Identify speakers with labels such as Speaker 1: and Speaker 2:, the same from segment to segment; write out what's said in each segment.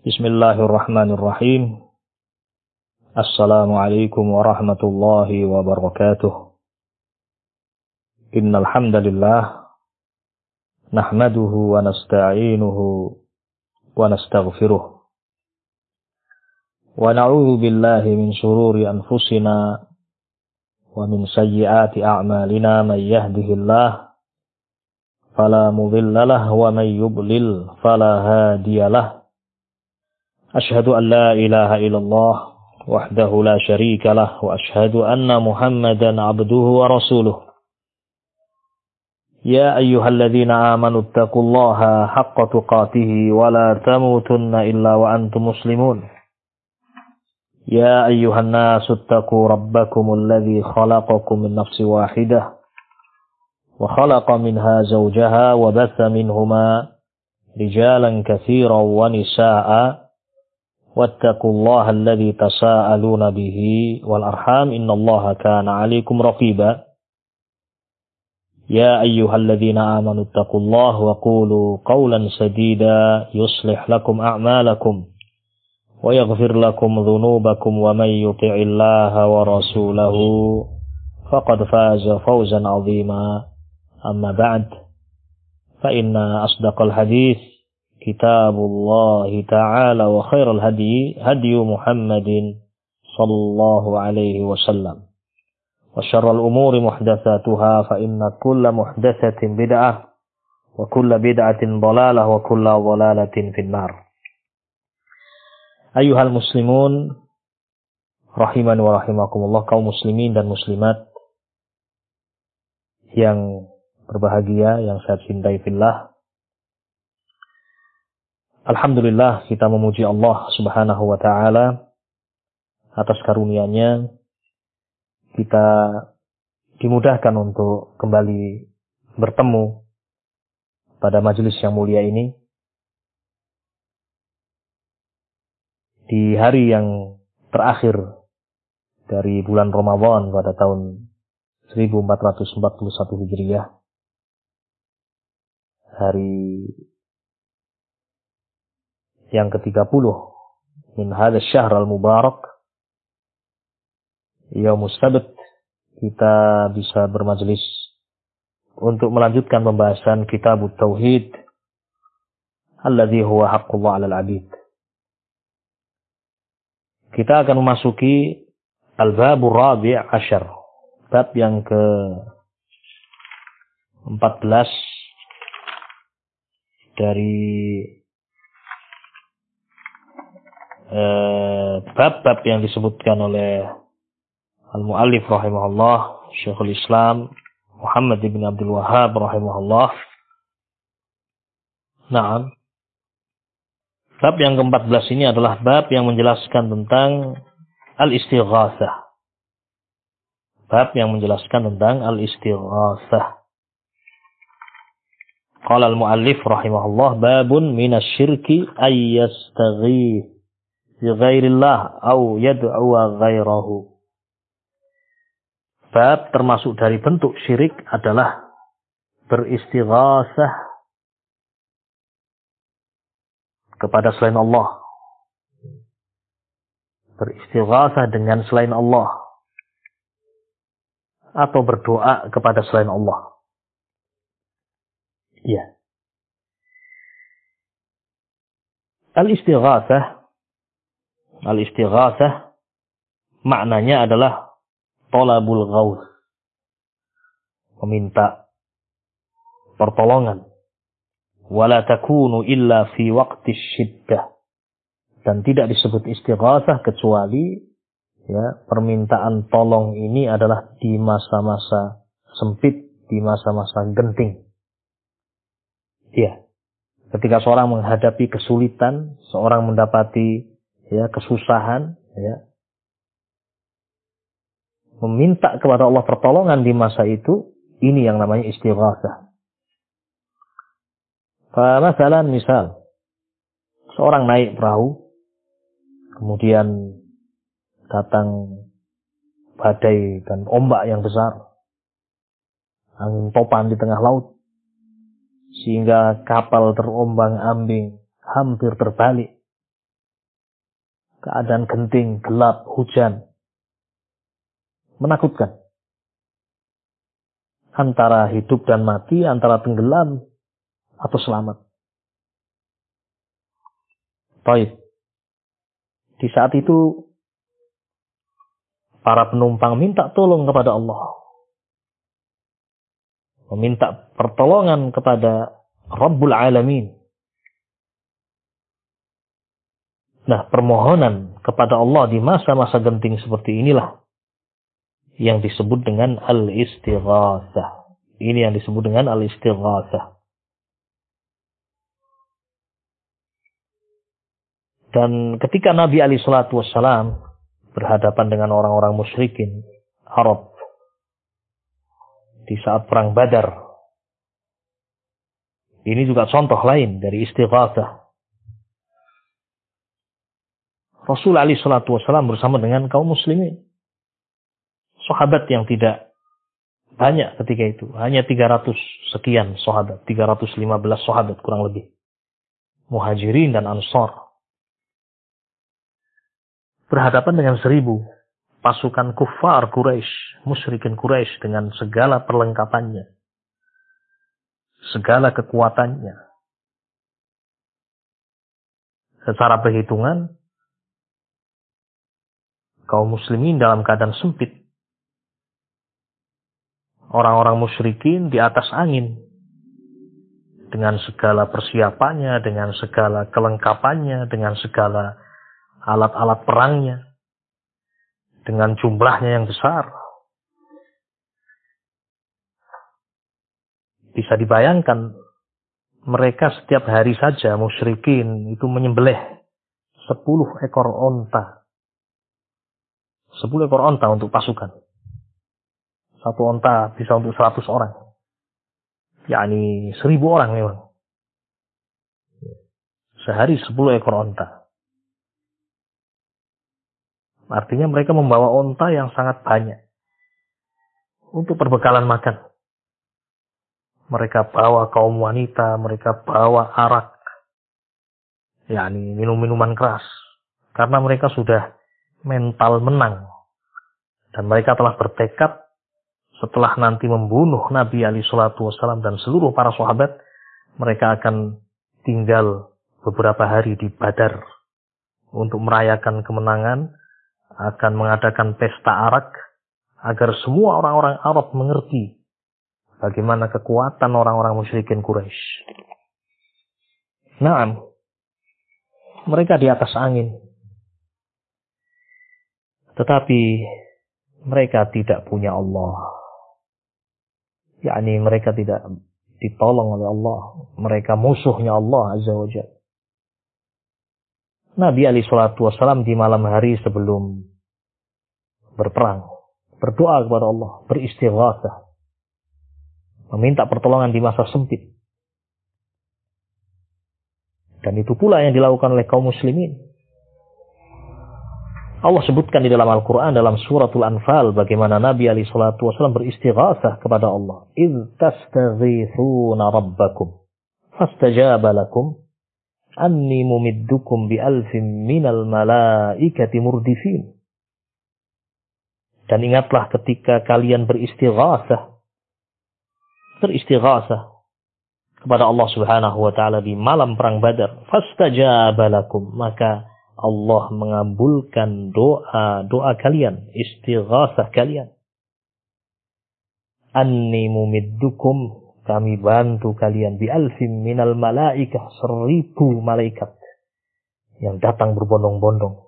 Speaker 1: Bismillahirrahmanirrahim. Assalamualaikum warahmatullahi wabarakatuh. Innal hamdalillah nahmaduhu wa nasta'inuhu wa nastaghfiruh. Wa na'udzu billahi min shururi anfusina wa min sayyiati a'malina may yahdihillahu fala mudilla lahu wa may yudlil fala hadiyalah. Ashhadu an la ilaha illallah wahdahu la syarika lah wa ashhadu anna Muhammadan abduhu wa rasuluh. Ya ayyuhalladzina amanu taqullaha haqqa tuqatih wa la tamutunna illa wa antum muslimun. Ya ayyuhan nasu taqu rabbakumul ladzi khalaqakum min nafsin wahidah wa khalaqa minha zawjaha wa batha minhuma rijalan katsiran wa nisaa'a. Wattaqullaha alladzi tasaaluna bihi wal arham innallaha kana 'alaikum raqiba. Ya ayyuhalladzina amanu taqullaha wa qulu qawlan sadida yuslih lakum a'malakum wa yaghfir lakum dhunubakum wa may yuti'illaha wa rasulahu faqad faza fawzan 'azima. Amma ba'd, fa inna asdaqal hadits Kitabullah Ta'ala wa khairal hadi Muhammadin sallallahu alaihi wasallam wa syarrul umuri muhdatsatuha fa inna kulla muhdatsatin bid'ah wa kulla bid'atin dhalalah wa kulla dhalalatin finnar. Ayyuhal muslimun rahimani wa rahimakumullah, kaum muslimin dan muslimat yang berbahagia, yang saya cintai fillah. Alhamdulillah, kita memuji Allah Subhanahu wa ta'ala atas karunia-Nya. Kita dimudahkan untuk kembali bertemu pada majelis yang mulia ini di hari yang terakhir dari bulan Ramadan pada tahun 1441 Hijriah. Hari yang ke-30 min hadzal syahr al-mubarak, Yaumus Sabt, kita bisa bermajelis untuk melanjutkan pembahasan Kitabut Tauhid alladzi huwa haqqullah 'alal 'abid. Kita akan memasuki al-babur rabi' asyar, bab yang ke-14 dari bab-bab yang disebutkan oleh al-muallif rahimahullah, Syekhul Islam Muhammad ibn Abdul Wahhab rahimahullah. Naam. Bab yang ke-14 ini adalah bab yang menjelaskan tentang al-istighatsah. Bab yang menjelaskan tentang al-istighatsah. Qala al-muallif rahimahullah, babun minasyirki ay yastaghith bi ghairillah au yad'u ghairahu. Bab termasuk dari bentuk syirik adalah beristighatsah kepada selain Allah. Beristighatsah dengan selain Allah atau berdoa kepada selain Allah. Ya. Al-istighatsah maknanya adalah thalabul ghauth, meminta pertolongan. Wala takunu illa fi waqti syiddah, dan tidak disebut istighatsah kecuali permintaan tolong ini adalah di masa-masa sempit, di masa-masa genting. Ya. Ketika seorang menghadapi kesulitan, seorang mendapati kesusahan, meminta kepada Allah pertolongan di masa itu, ini yang namanya istighatsah. Masalan, misal seorang naik perahu, kemudian datang badai dan ombak yang besar, angin topan di tengah laut, sehingga kapal terombang-ambing, hampir terbalik. keadaan genting, gelap, hujan. Menakutkan. Antara hidup dan mati, antara tenggelam atau selamat. Baik. Di saat itu, para penumpang minta tolong kepada Allah. Meminta pertolongan kepada Rabbul Alamin. Nah, permohonan kepada Allah di masa-masa genting seperti inilah yang disebut dengan al-istighatsah. Ini yang disebut dengan al-istighatsah. Dan ketika Nabi SAW berhadapan dengan orang-orang musyrikin Arab di saat perang Badar, ini juga contoh lain dari istighatsah. Rasul SAW bersama dengan kaum muslimin, sahabat yang tidak banyak ketika itu, hanya 300 sekian sahabat, 315 sahabat kurang lebih, Muhajirin dan Ansar, berhadapan dengan 1000 pasukan kuffar Quraisy, musyrikin Quraisy dengan segala perlengkapannya, segala kekuatannya. Secara perhitungan, kaum muslimin dalam keadaan sempit. Orang-orang musyrikin di atas angin, dengan segala persiapannya, dengan segala kelengkapannya, dengan segala alat-alat perangnya, dengan jumlahnya yang besar. Bisa dibayangkan, mereka setiap hari saja musyrikin itu menyembelih 10 ekor onta. 10 ekor onta untuk pasukan. Satu onta bisa untuk 100 orang. Yakni 1000 orang memang. Sehari 10 ekor onta. Artinya mereka membawa onta yang sangat banyak untuk perbekalan makan. Mereka bawa kaum wanita, mereka bawa arak, yakni minum-minuman keras. Karena mereka sudah mental menang. Dan mereka telah bertekad setelah nanti membunuh Nabi SAW dan seluruh para sahabat, mereka akan tinggal beberapa hari di Badar untuk merayakan kemenangan, akan mengadakan pesta arak agar semua orang-orang Arab mengerti bagaimana kekuatan orang-orang musyrikin Quraisy. Naam, mereka di atas angin, tetapi mereka tidak punya Allah. Yakni mereka tidak ditolong oleh Allah. Mereka musuhnya Allah Azza wa Jalla. Nabi SAW di malam hari sebelum berperang berdoa kepada Allah, beristighatsah, meminta pertolongan di masa sempit. Dan itu pula yang dilakukan oleh kaum muslimin. Allah sebutkan di dalam Al-Quran dalam suratul Anfal bagaimana Nabi SAW beristighatsah kepada Allah. إِذْ تَسْتَغِيثُونَ رَبَّكُمْ فَاسْتَجَابَ لَكُمْ أَنِّي مُمِدُّكُمْ بِأَلْفٍ مِّنَ الْمَلَائِكَةِ مُرْدِفِينَ. Dan ingatlah ketika kalian beristighatsah kepada Allah Subhanahu wa taala di malam perang Badar, fastajaba lakum, maka Allah mengabulkan doa kalian, istighatsah kalian. Anni mumiddukum, kami bantu kalian bi alfin minal malaikah, 1000 malaikat yang datang berbondong-bondong.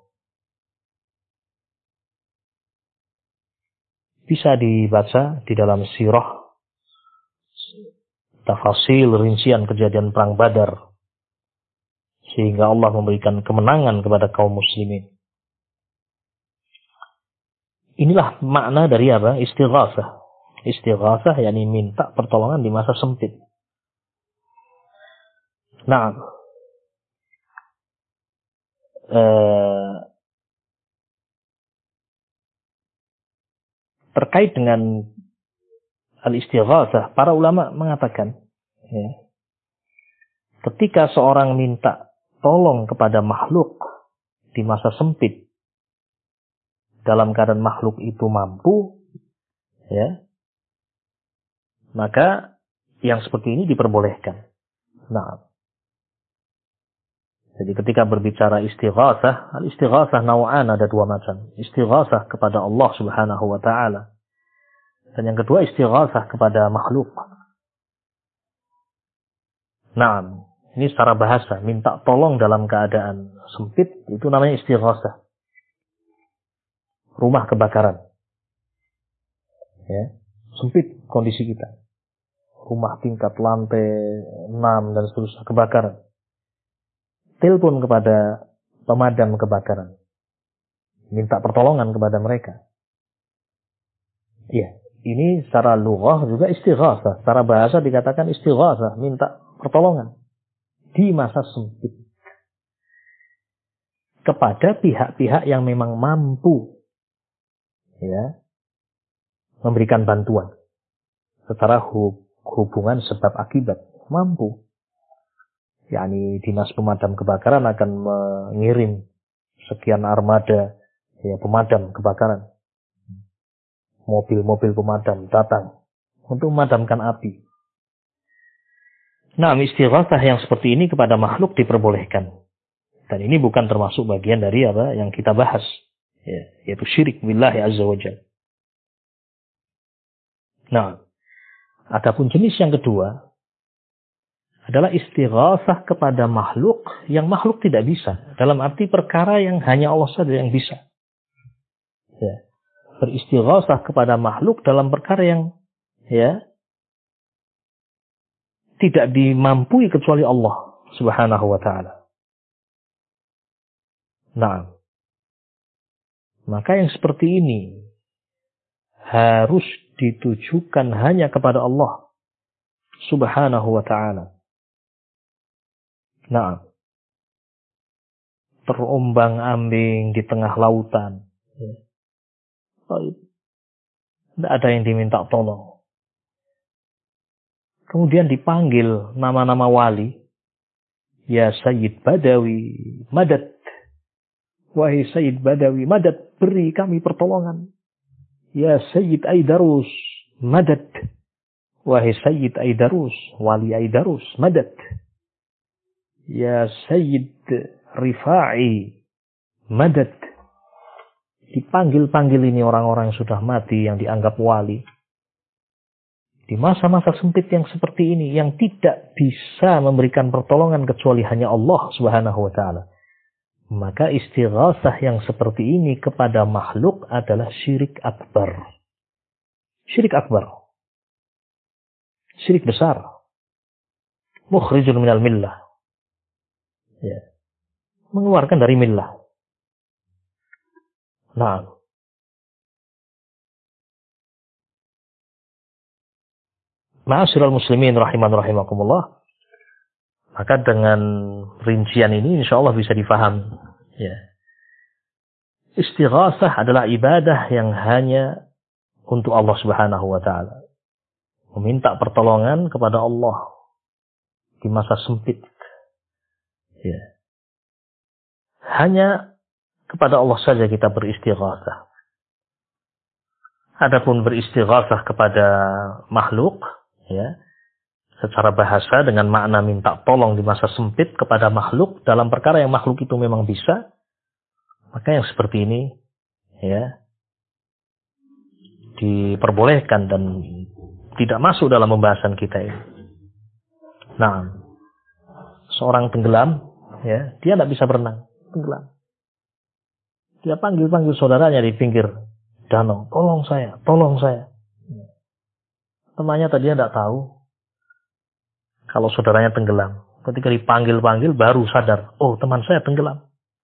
Speaker 1: Bisa dibaca di dalam sirah tafasil rincian kejadian perang Badar, sehingga Allah memberikan kemenangan kepada kaum muslimin. Inilah makna dari apa? Istighatsah. Istighatsah yakni minta pertolongan di masa sempit. Nah, terkait dengan al-istighatsah, para ulama mengatakan, ketika seorang minta tolong kepada makhluk di masa sempit dalam keadaan makhluk itu mampu, ya, maka yang seperti ini diperbolehkan. Nah, jadi ketika berbicara istighatsah, al-istighatsah naw'an, ada dua macam. Istighatsah kepada Allah Subhanahu wa taala. Dan yang kedua istighatsah kepada makhluk. Nah, ini secara bahasa, minta tolong dalam keadaan sempit itu namanya istighatsah. Rumah kebakaran. Ya, sempit kondisi kita. Rumah tingkat lantai 6 dan seterusnya kebakaran. Telepon kepada pemadam kebakaran. Minta pertolongan kepada mereka. Iya, ini secara lughah juga istighatsah. Secara bahasa dikatakan istighatsah, minta pertolongan di masa sempit kepada pihak-pihak yang memang mampu, ya, memberikan bantuan secara hubungan sebab akibat, mampu. yakni dinas pemadam kebakaran akan mengirim sekian armada, ya, pemadam kebakaran. Mobil-mobil pemadam datang untuk memadamkan api. Nah, istighatsah yang seperti ini kepada makhluk diperbolehkan. Dan ini bukan termasuk bagian dari apa yang kita bahas, ya, yaitu syirik billahi azza wa jalla. Nah, adapun jenis yang kedua adalah istighatsah kepada makhluk yang makhluk tidak bisa. Dalam arti perkara yang hanya Allah saja yang bisa. Ya. Beristighatsah kepada makhluk dalam perkara yang, ya, tidak dimampui kecuali Allah Subhanahu wa ta'ala. Nah, maka yang seperti ini harus ditujukan hanya kepada Allah Subhanahu wa ta'ala. Nah, terombang-ambing di tengah lautan. Tidak ada yang diminta tolong. Kemudian dipanggil nama-nama wali. Ya Sayyid Badawi, madad. Wahai Sayyid Badawi, madad, beri kami pertolongan. Ya Sayyid Aidarus, madad. Wahai Sayyid Aidarus, wali Aidarus, madad. Ya Sayyid Rifa'i, madad. Dipanggil-panggil ini orang-orang yang sudah mati, yang dianggap wali. Di masa-masa sempit yang seperti ini, yang tidak bisa memberikan pertolongan kecuali hanya Allah Subhanahu wa ta'ala. Maka istighatsah yang seperti ini kepada makhluk adalah syirik akbar. Syirik akbar. Syirik besar. Mukhrijun minal millah. Ya. Mengeluarkan dari millah. Nah. Ma'asyiral muslimin rahimakumullah. Maka dengan rincian ini insyaallah bisa difaham, ya. Istighatsah adalah ibadah yang hanya untuk Allah Subhanahu wa taala. Meminta pertolongan kepada Allah di masa sempit. Ya. Hanya kepada Allah saja kita beristighatsah. Adapun beristighatsah kepada makhluk, ya, secara bahasa dengan makna minta tolong di masa sempit kepada makhluk dalam perkara yang makhluk itu memang bisa, maka yang seperti ini, ya, diperbolehkan dan tidak masuk dalam pembahasan kita ini. Nah, seorang tenggelam, ya, dia tidak bisa berenang, tenggelam. Dia panggil-panggil saudaranya di pinggir danau, tolong saya, tolong saya. Temannya tadinya tidak tahu kalau saudaranya tenggelam. Ketika dipanggil-panggil baru sadar, oh teman saya tenggelam.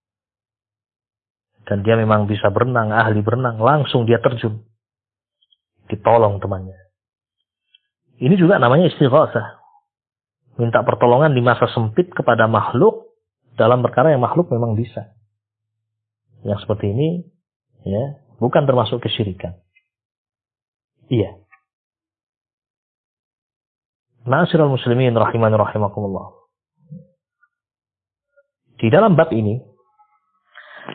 Speaker 1: Dan dia memang bisa berenang, ahli berenang, langsung dia terjun. Ditolong temannya. Ini juga namanya istighatsah. Minta pertolongan di masa sempit kepada makhluk dalam perkara yang makhluk memang bisa. Yang seperti ini, ya, bukan termasuk kesyirikan. Iya. Ma'asyiral muslimin rahimakumullah. Di dalam bab ini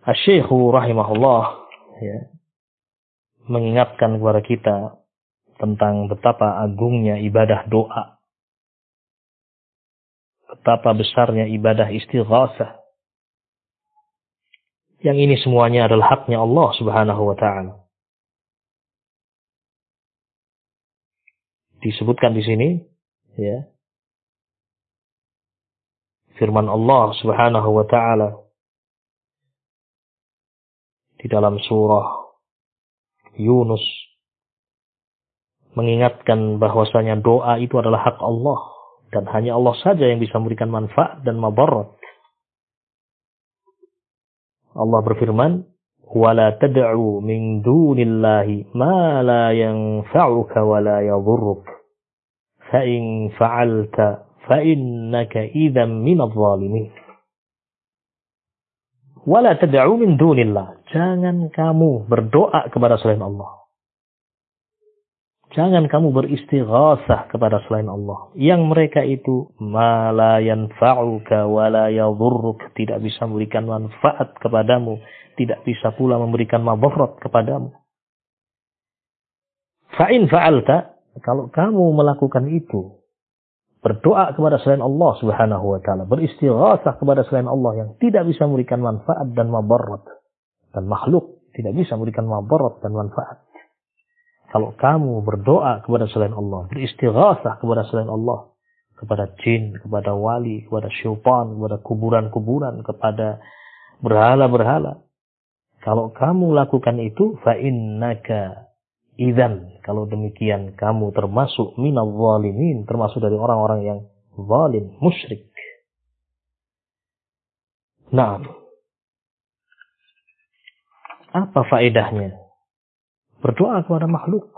Speaker 1: Asy-Syaikh rahimahullah ya, mengingatkan kepada kita tentang betapa agungnya ibadah doa, betapa besarnya ibadah istighatsah. Yang ini semuanya adalah haknya Allah Subhanahu wa taala. Disebutkan di sini ya, firman Allah Subhanahu wa taala di dalam surah Yunus mengingatkan bahwasanya doa itu adalah hak Allah dan hanya Allah saja yang bisa memberikan manfaat dan madarat. Allah berfirman, "Wala tad'u min dunillahi ma la yanfa'uka wa la yadhurruk. Fa in fa'alta fa innaka idzan minadh dhalimin." Wala tad'u min dunillah. Jangan kamu berdoa kepada selain Allah. Jangan kamu beristighatsah kepada selain Allah. Yang mereka itu ma la yanfa'uka wa la yadhurruk, tidak bisa memberikan manfaat kepadamu, tidak bisa pula memberikan madarat kepadamu. Fa in fa'alta, kalau kamu melakukan itu, berdoa kepada selain Allah Subhanahu wa taala, beristighatsah kepada selain Allah yang tidak bisa memberikan manfaat dan madarat, dan makhluk tidak bisa memberikan madarat dan manfaat. Kalau kamu berdoa kepada selain Allah, beristighatsah kepada selain Allah, kepada jin, kepada wali, kepada syaitan, kepada kuburan-kuburan, kepada berhala-berhala, kalau kamu lakukan itu, fa innaka idzan, kalau demikian kamu termasuk minadh dhalimin, termasuk dari orang-orang yang zalim, musyrik. Nah, apa faedahnya berdoa kepada makhluk?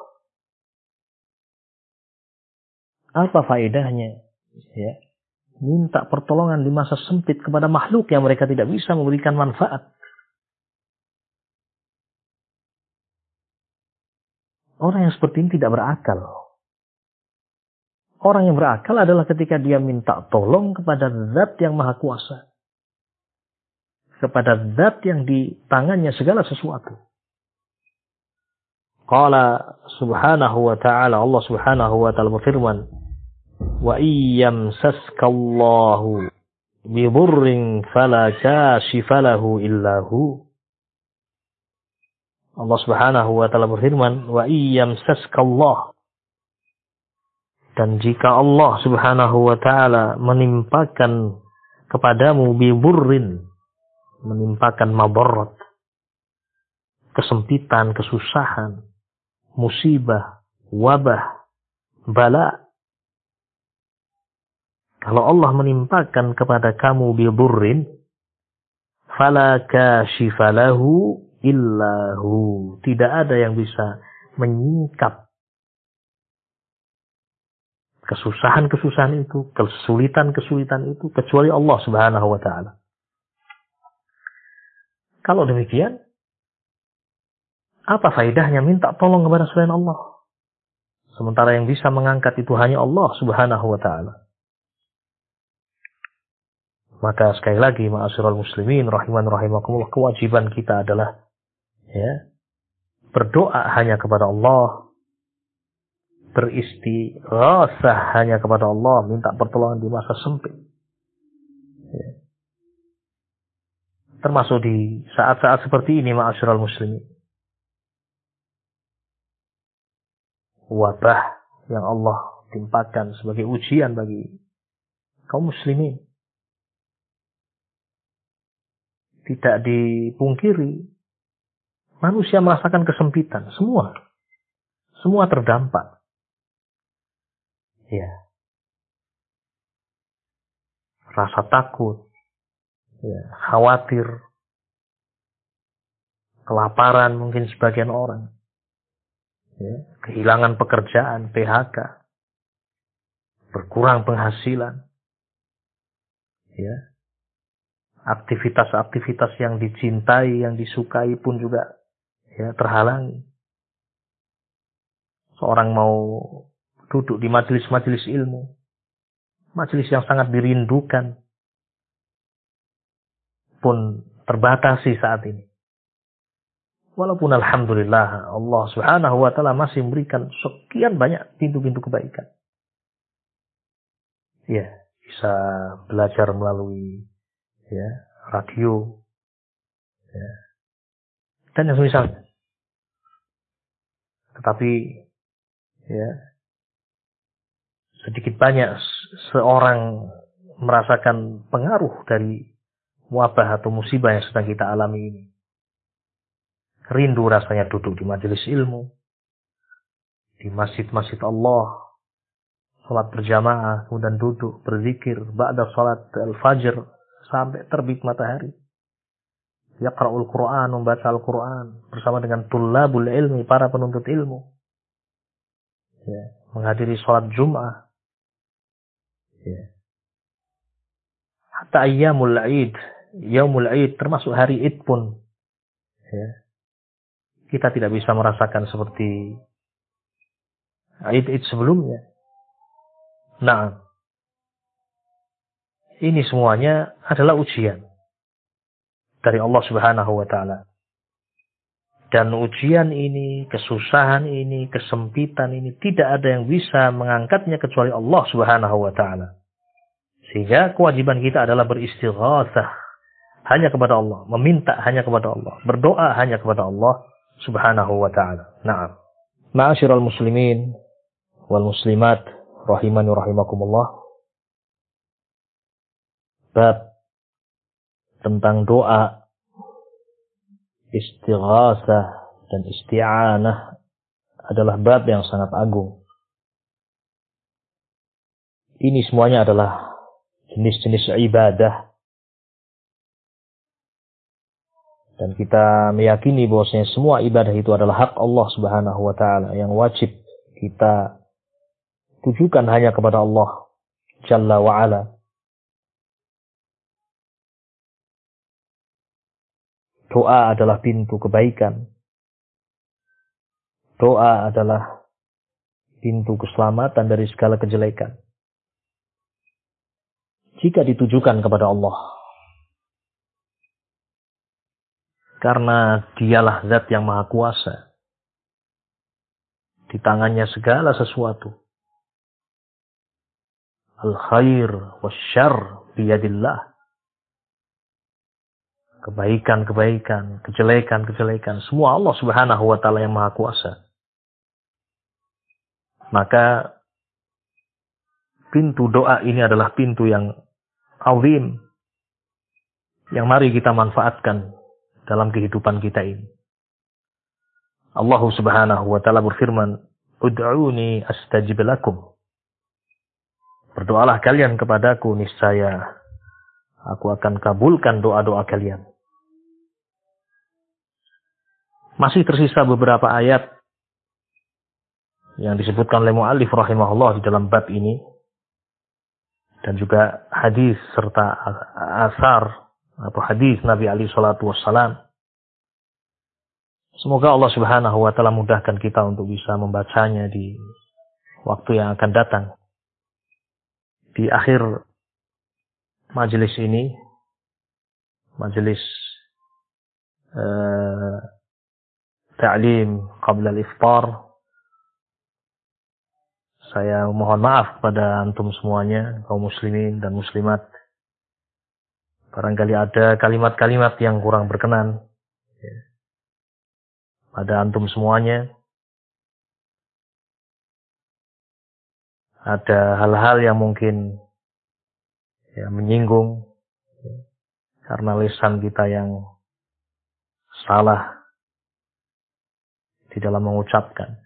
Speaker 1: Apa faedahnya ya, minta pertolongan di masa sempit kepada makhluk yang mereka tidak bisa memberikan manfaat? Orang yang seperti ini tidak berakal. Orang yang berakal adalah ketika dia minta tolong kepada zat yang maha kuasa, kepada zat yang di tangannya segala sesuatu. Qala subhanahu wa ta'ala, Allah subhanahu wa ta'ala berfirman, wa iyyamsaskallahu bidurrin fala kashifa lahu illahu. Allah subhanahu wa ta'ala berfirman, wa iyyamsaskallah, dan jika Allah subhanahu wa ta'ala menimpakan kepadamu bidurrin, menimpakan madarat, kesempitan, kesusahan, musibah, wabah, bala. Kalau Allah menimpakan kepada kamu bidurrin, fala kashifa lahu illahu, tidak ada yang bisa menyingkap kesusahan-kesusahan itu, kesulitan-kesulitan itu, kecuali Allah Subhanahu wa ta'ala. Kalau demikian, apa faedahnya minta tolong kepada selain Allah? Sementara yang bisa mengangkat itu hanya Allah Subhanahu wa ta'ala. Maka sekali lagi, ma'asyiral muslimin rahiman rahimakumullah, kewajiban kita adalah ya, berdoa hanya kepada Allah, beristighatsah hanya kepada Allah, minta pertolongan di masa sempit. Ya. Termasuk di saat-saat seperti ini, ma'asyiral muslimin. Wabah yang Allah timpakan sebagai ujian bagi kaum muslimin. Tidak dipungkiri, manusia merasakan kesempitan. Semua terdampak. Ya. Rasa takut, ya, khawatir, kelaparan mungkin sebagian orang. Ya, kehilangan pekerjaan, PHK, berkurang penghasilan, ya, aktivitas-aktivitas yang dicintai, yang disukai pun juga ya, terhalangi. Seorang mau duduk di majelis-majelis ilmu, majelis yang sangat dirindukan, pun terbatasi saat ini. Walaupun alhamdulillah Allah Subhanahu wa taala masih memberikan sekian banyak pintu-pintu kebaikan. Ya, bisa belajar melalui radio, ya, dan yang semisalnya. Tetapi ya, sedikit banyak seorang merasakan pengaruh dari wabah atau musibah yang sedang kita alami ini. Rindu rasanya duduk di majelis ilmu, di masjid-masjid Allah, salat berjamaah, kemudian duduk berzikir ba'da salat al-fajr sampai terbit matahari. Yaqra'ul Qur'an, membaca Al-Qur'an bersama dengan tullabul ilmi, para penuntut ilmu. Ya, menghadiri salat Jum'ah. Ya. Hatta ayyamul Id, yaumul Id, termasuk hari Id pun, ya, kita tidak bisa merasakan seperti Id sebelumnya. Nah, ini semuanya adalah ujian dari Allah Subhanahu wa taala. Dan ujian ini, kesusahan ini, kesempitan ini tidak ada yang bisa mengangkatnya kecuali Allah Subhanahu wa taala. Sehingga kewajiban kita adalah beristighatsah hanya kepada Allah, meminta hanya kepada Allah, berdoa hanya kepada Allah Subhanahu wa taala. Na'am. Ma'asyiral muslimin wal muslimat rahimani rahimakumullah. Bab tentang doa, istighatsah dan isti'anah adalah bab yang sangat agung. Ini semuanya adalah jenis-jenis ibadah. Dan kita meyakini bahwasanya semua ibadah itu adalah hak Allah Subhanahu wa taala yang wajib kita tujukan hanya kepada Allah Jalla wa Ala. Doa adalah pintu kebaikan. Doa adalah pintu keselamatan dari segala kejelekan. Jika ditujukan kepada Allah. Karena dialah zat yang maha kuasa. Di tangannya segala sesuatu. Al-khair wasyarr biyadillah. Kebaikan-kebaikan, kejelekan-kejelekan. Semua Allah Subhanahu wa ta'ala yang maha kuasa. Maka pintu doa ini adalah pintu yang azim. Yang mari kita manfaatkan dalam kehidupan kita ini. Allah Subhanahu wa ta'ala berfirman, "Ud'uni astajib lakum." Berdoalah kalian kepadaku, niscaya aku akan kabulkan doa-doa kalian. Masih tersisa beberapa ayat yang disebutkan oleh mu'allif rahimahullah di dalam bab ini. Dan juga hadis serta asar atau hadis Nabi alaihi salatu wassalam. Semoga Allah Subhanahu wa ta'ala mudahkan kita untuk bisa membacanya di waktu yang akan datang. Di akhir majelis ini, majelis ta'lim qabla al-iftar, saya mohon maaf kepada antum semuanya, kaum muslimin dan muslimat. Barangkali ada kalimat-kalimat yang kurang berkenan pada antum semuanya. Ada hal-hal yang mungkin menyinggung karena lisan kita yang salah di dalam mengucapkan.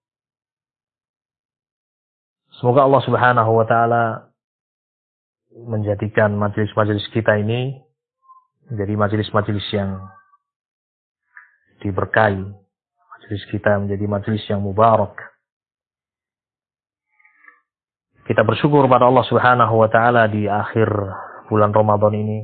Speaker 1: Semoga Allah Subhanahu wa ta'ala menjadikan majelis-majelis kita ini menjadi majelis-majelis yang diberkahi. Majelis kita menjadi majelis yang mubarak. Kita bersyukur pada Allah Subhanahu wa ta'ala di akhir bulan Ramadan ini.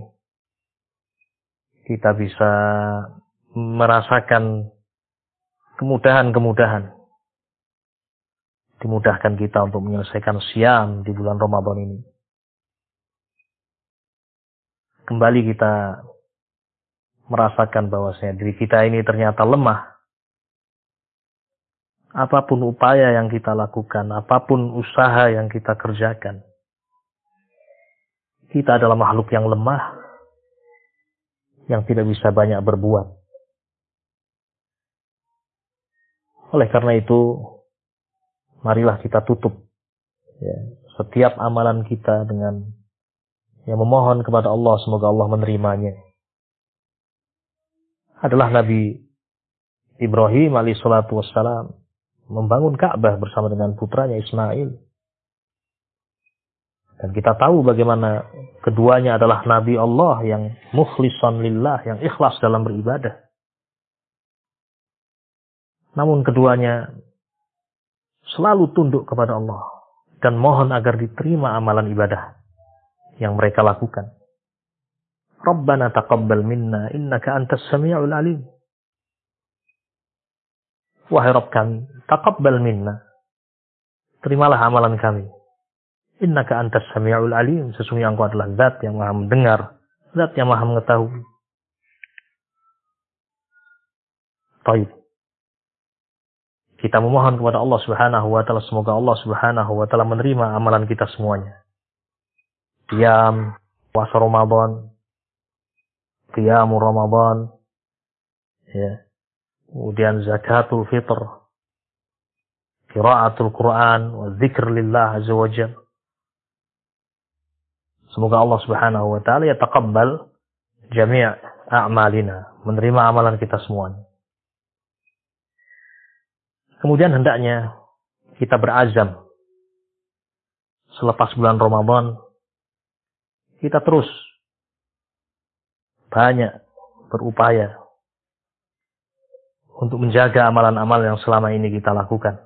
Speaker 1: Kita bisa merasakan kemudahan-kemudahan. Dimudahkan kita untuk menyelesaikan siam di bulan Ramadan ini. Kembali kita merasakan bahwasanya diri kita ini ternyata lemah, apapun upaya yang kita lakukan, apapun usaha yang kita kerjakan, kita adalah makhluk yang lemah, yang tidak bisa banyak berbuat. Oleh karena itu, marilah kita tutup setiap amalan kita dengan yang memohon kepada Allah, semoga Allah menerimanya. Adalah Nabi Ibrahim alaihissalatu wassalam membangun Ka'bah bersama dengan putranya Ismail. Dan kita tahu bagaimana keduanya adalah Nabi Allah yang mukhlisan lillah, yang ikhlas dalam beribadah. Namun keduanya selalu tunduk kepada Allah dan mohon agar diterima amalan ibadah yang mereka lakukan. Rabbana taqabbal minna innaka antas sami'ul alim. Wahai Rabb kami, taqabbal minna, terimalah amalan kami. Innaka antas sami'ul alim, sesungguhnya engkau adalah zat yang maha mendengar, zat yang maha mengetahui. Baik. Kita memohon kepada Allah Subhanahu wa taala, semoga Allah Subhanahu wa taala menerima amalan kita semuanya. Qiyam puasa Ramadan, qiyamul Ramadan, kemudian zakatul fitr, qiraatul Quran, wa dzikr lillah azza wa jalla. Semoga Allah Subhanahu wa taala yataqabbal jami' a'malina, menerima amalan kita semuanya. Kemudian hendaknya kita berazam selepas bulan Ramadan kita terus banyak berupaya untuk menjaga amalan-amal yang selama ini kita lakukan.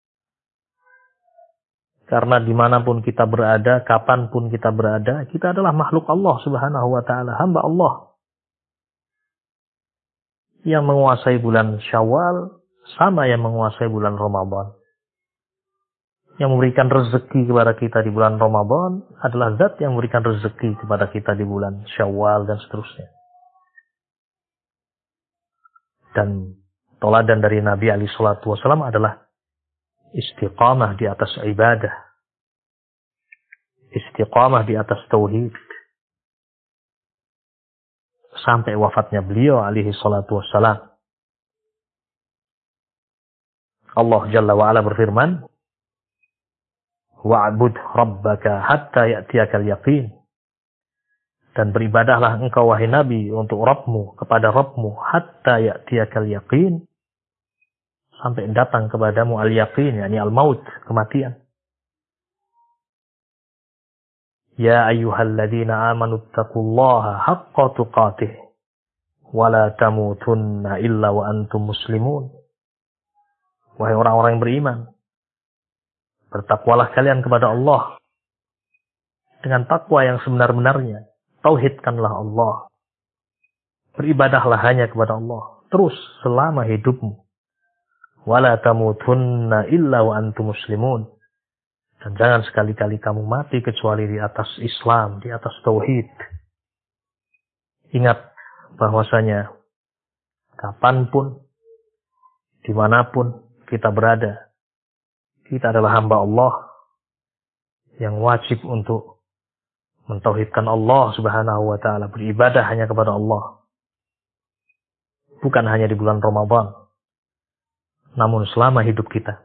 Speaker 1: Karena dimanapun kita berada, kapanpun kita berada, kita adalah makhluk Allah Subhanahu wa ta'ala, hamba Allah yang menguasai bulan Syawal sama yang menguasai bulan Ramadan. Yang memberikan rezeki kepada kita di bulan Ramadan adalah zat yang memberikan rezeki kepada kita di bulan Syawal dan seterusnya. Dan teladan dari Nabi alaihi salatu wasallam adalah istiqamah di atas ibadah. Istiqamah di atas tauhid. Sampai wafatnya beliau alaihi salatu wasallam. Allah Jalla wa'ala berfirman, wa'bud rabbaka hatta ya'tiyakal yaqin. Dan beribadahlah engkau wahai Nabi untuk Rabbmu, kepada Rabbmu, hatta ya'tiyakal yaqin, sampai datang kepadamu al-yaqin, yakni al-maut, kematian. Ya ayyuhalladzina amanu taqullaha haqqa tuqatih wa la tamutunna illa wa antum muslimun. Wahai orang-orang yang beriman, bertakwalah kalian kepada Allah dengan takwa yang sebenar-benarnya. Tauhidkanlah Allah. Beribadahlah hanya kepada Allah terus selama hidupmu. Wala tamutunna illa wa antum muslimun. Dan jangan sekali-kali kamu mati kecuali di atas Islam, di atas tauhid. Ingat bahwasanya kapanpun, dimanapun kita berada, kita adalah hamba Allah yang wajib untuk mentauhidkan Allah Subhanahu wa ta'ala, beribadah hanya kepada Allah. Bukan hanya di bulan Ramadan, namun selama hidup kita.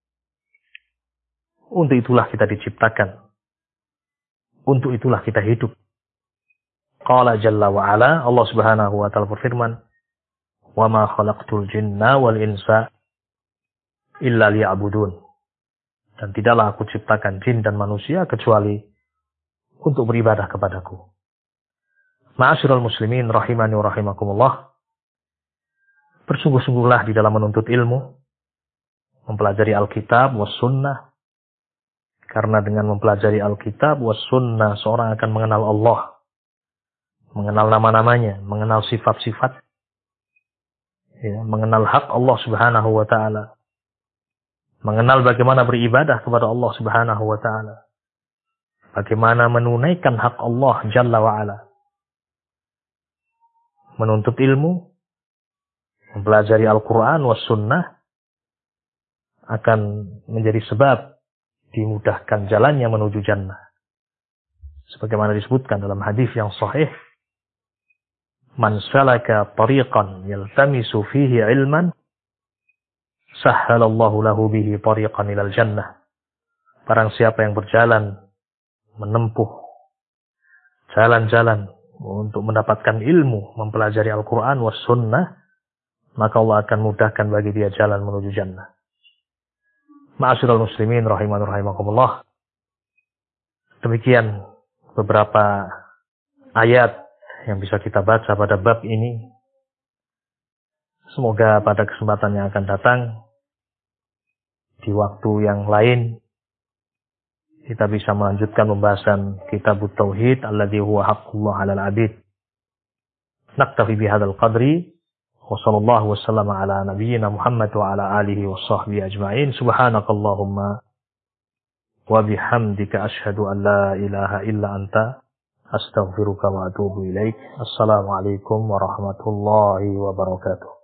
Speaker 1: Untuk itulah kita diciptakan. Untuk itulah kita hidup. Qala Jalla wa Ala, Allah Subhanahu wa ta'ala berfirman, wa ma khalaqtul jinna wal insa illa liya'budun. Dan tidaklah aku ciptakan jin dan manusia kecuali untuk beribadah kepadaku. Ma'asyiral muslimin rahimani wa rahimakumullah. Bersungguh-sungguhlah di dalam menuntut ilmu, mempelajari Alkitab was sunnah. Karena dengan mempelajari Alkitab was sunnah seorang akan mengenal Allah, mengenal nama-namanya, mengenal sifat-sifat, mengenal hak Allah Subhanahu wa ta'ala, mengenal bagaimana beribadah kepada Allah Subhanahu wa ta'ala, bagaimana menunaikan hak Allah Jalla wa'ala, menuntut ilmu, mempelajari Al-Quran was sunnah, akan menjadi sebab dimudahkan jalannya menuju jannah. Sebagaimana disebutkan dalam hadis yang sahih, man salaka tariqan yaltamisu fihi ilman, sahhalallahu lahu bihi tariqan ilal jannah. Barang siapa yang berjalan, menempuh jalan-jalan untuk mendapatkan ilmu, mempelajari Al-Quran was sunnah, maka Allah akan mudahkan bagi dia jalan menuju jannah. Ma'asyiral muslimin rahiman rahimakumullah. Demikian beberapa ayat yang bisa kita baca pada bab ini. Semoga pada kesempatan yang akan datang, di waktu yang lain, kita bisa melanjutkan pembahasan kitab Tauhid alladzi huwa haqqullah 'alal 'abid. Naktafi bihadzal qadri wa sallallahu wasallama ala nabiyyina Muhammad wa ala alihi wa sahbihi ajma'in. Subhanakallahumma wa bihamdika asyhadu an la ilaha illa anta astaghfiruka wa atubu ilaik. Assalamualaikum warahmatullahi wabarakatuh.